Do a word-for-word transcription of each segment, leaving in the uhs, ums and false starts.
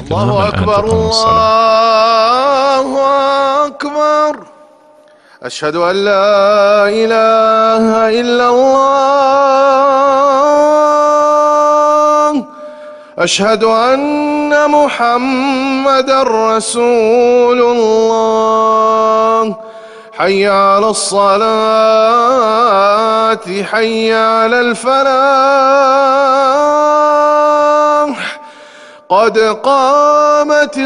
الله أكبر الله أكبر. أشهد أن لا إله إلا الله. أشهد أن محمدا رسول الله. حي على الصلاة حي على الفلاح. قد قامت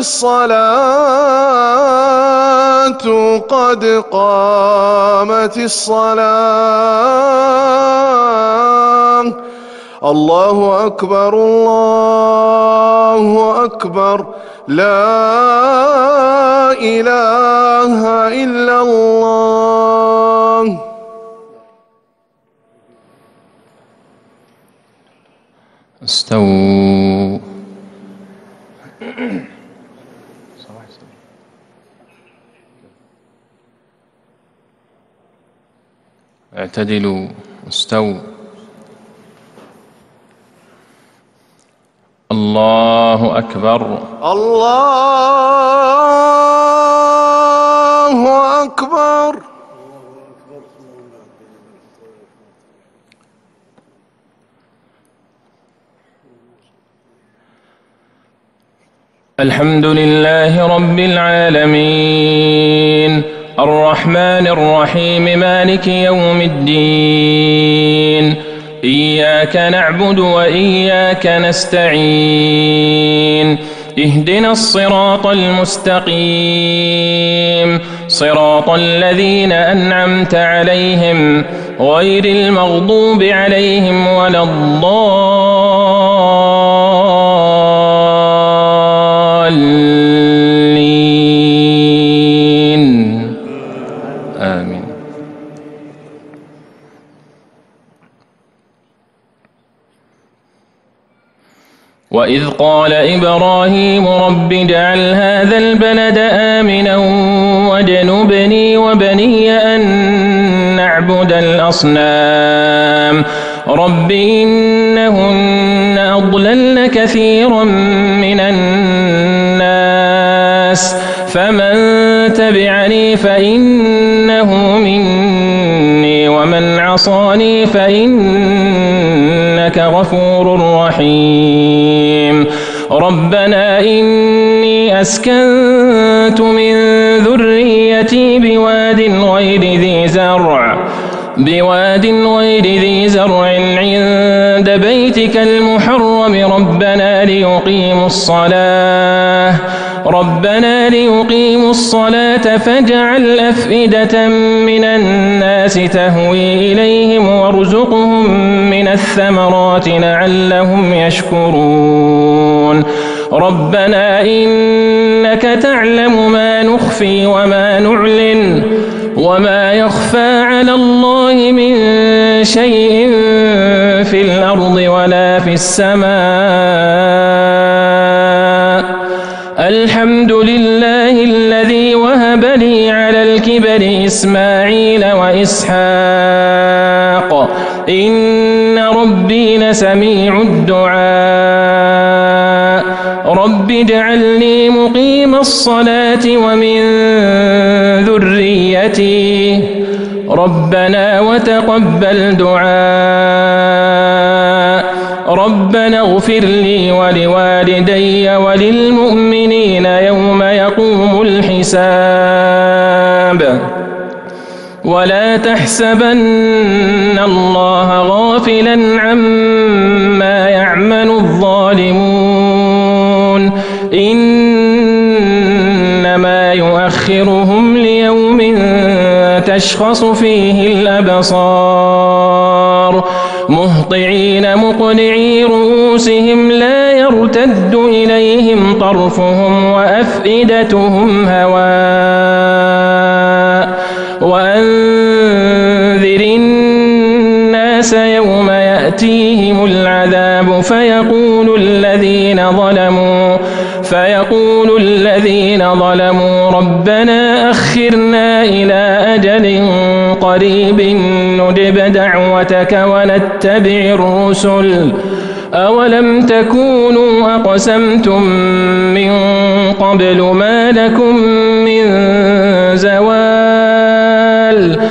الصلاة قد قامت الصلاة. الله أكبر الله أكبر. لا إله إلا الله. استووا. اعتدلوا. استووا. الله أكبر الله أكبر. الحمد لله رب العالمين الرحمن الرحيم مالك يوم الدين. إياك نعبد وإياك نستعين. اهدنا الصراط المستقيم صراط الذين أنعمت عليهم غير المغضوب عليهم ولا الضالين. آمين. وإذ قال إبراهيم رب اجعل هذا البلد آمنا واجنبني وبني أن نعبد الأصنام. رب إنهن أضللن كثيرا من الناس فمن تبعني فإنه مني ومن عصاني فإنك غفور رحيم. ربنا إني أسكنت من ذريتي بواد غير ذي زرع بواد غير ذي زرع عند بيتك المحرم ربنا ليقيموا الصلاة ربنا ليقيموا الصلاة فاجعل أفئدة من الناس تهوي إليهم وارزقهم من الثمرات لعلهم يشكرون. ربنا إنك تعلم ما نخفي وما نعلن وما يخفى على الله من شيء في الأرض ولا في السماء. الحمد لله الذي وهب لي على الكبر إسماعيل وإسحاق إن ربي لسميع الدعاء. رب اجعلني مقيم الصلاة ومن ذريتي ربنا وتقبل دعاء. ربنا اغفر لي ولوالدي وللمؤمنين يوم يقوم الحساب. ولا تحسبن الله غافلا عما يعمل الظالمون إنما يؤخرهم ليوم تشخص فيه الأبصار مهطعين مقنعي رؤوسهم لا يرتد إليهم طرفهم وأفئدتهم هواء. وأنذر الناس يوم يأتيهم العذاب فيقول الذين ظلموا فيقول الذين ظلموا ربنا أخرنا إلى أجل قريب نجب دعوتك ونتبع الرسل أولم تكونوا أقسمتم من قبل ما لكم من زوال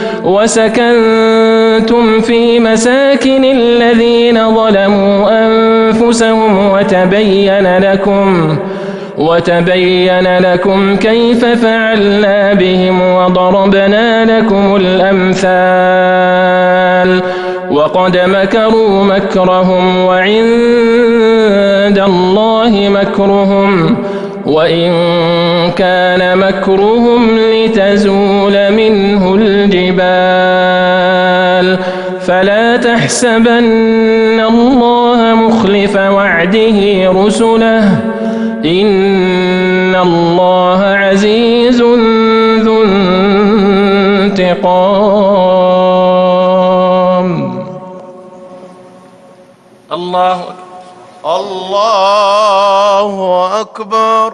وسكنتم في مساكن الذين ظلموا أنفسهم وتبين لكم وتبين لكم كيف فعلنا بهم وضربنا لكم الأمثال وقد مكروا مكرهم وعند الله مكرهم وإن كان مكرهم لتزول منه الجبال فلا تحسبن الله مخلف وعده رسله إن الله عزيز ذو انتقام. الله الله أكبر.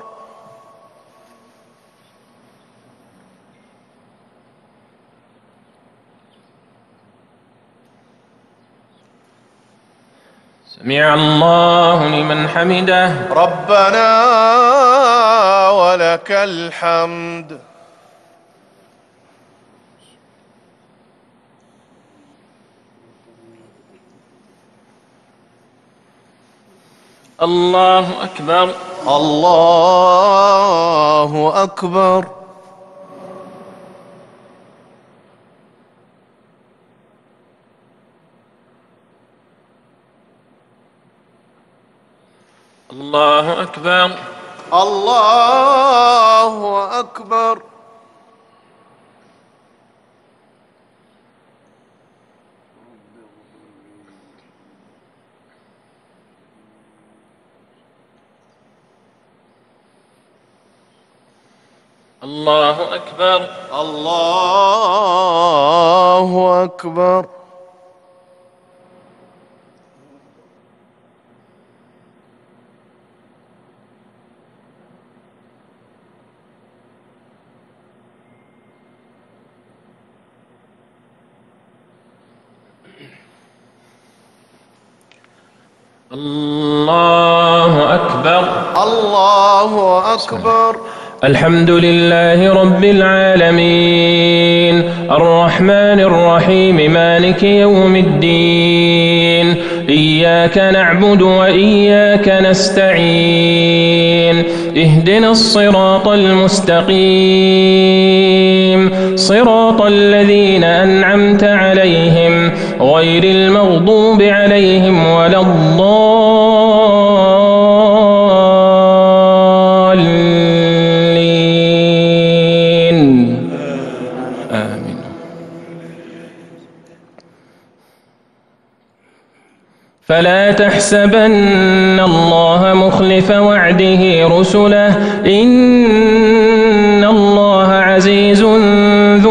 سمع الله لمن حمده. ربنا ولك الحمد. الله أكبر. الله أكبر. الله أكبر. الله أكبر. الله أكبر. الله أكبر. الله أكبر. الله أكبر. الحمد لله رب العالمين الرحمن الرحيم مالك يوم الدين إياك نعبد وإياك نستعين اهدنا الصراط المستقيم صراط الذين أنعمت عليهم غير المغضوب عليهم ولا الضالين آمين. فلا تحسبن الله مخلف وعده رسله إن الله عزيز ذو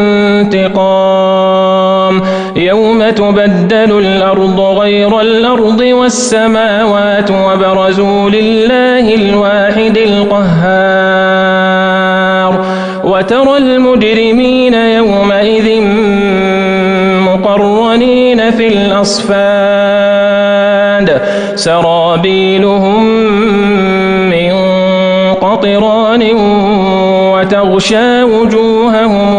انتقام يوم تبدل الأرض غير الأرض والسماوات وبرزوا لله الواحد القهار وترى المجرمين يومئذ مقرنين في الأصفاد سرابيلهم من قطران وتغشى وجوههم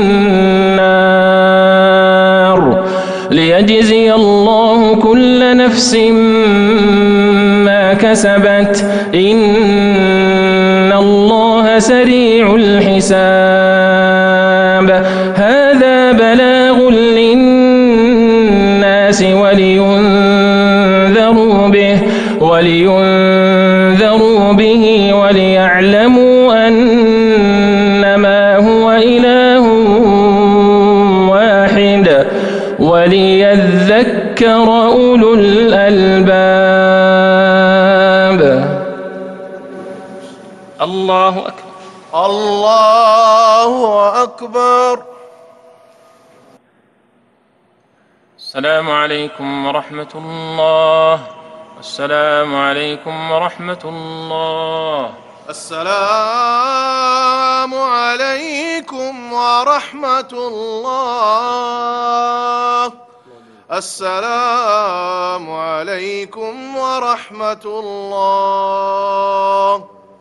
النار ليجزي الله كل نفس ما كسبت إن الله سريع الحساب. هذا بلاغ للناس ولينذروا به ولينذروا به وليعلموا أنما هو إله واحد وليذكر أولو الألباب. الله أكبر. الله أكبر. السلام عليكم ورحمة الله. السلام عليكم ورحمة الله. السلام عليكم ورحمة الله. السلام عليكم ورحمة الله.